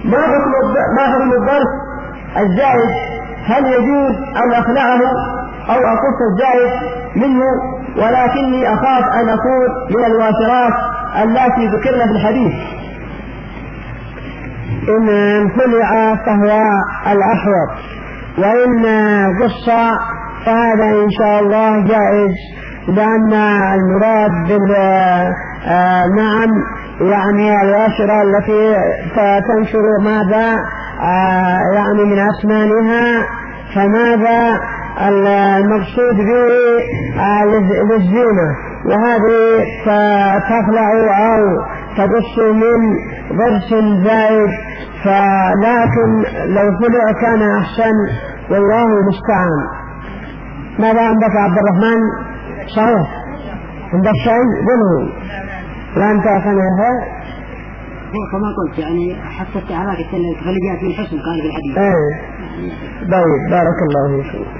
ما حكم الضرس الزائد؟ هل يجوز أن أخلعه أو أقص الزائد منه؟ ولكني أخاف أن أكون من الوافرات التي ذكرنا في الحديث. إن خلع فهو الأحوط، وإن قص فهذا إن شاء الله جائز، لأن المراد نعم يعني الواشرة التي تنشر ماذا يعني من أسنانها، فماذا المقصود به للزينة، وهذه تخلع أو تقص من ضرس زائد، فلكن لو خلع كان أحسن، والله المستعان. ماذا عندك عبد الرحمن؟ صحيح عندك شيء قله، لا أنت أخناها كما قلت يعني حتى التعراك التغلبيات من حسن قال في الحديث. طيب بارك الله فيك.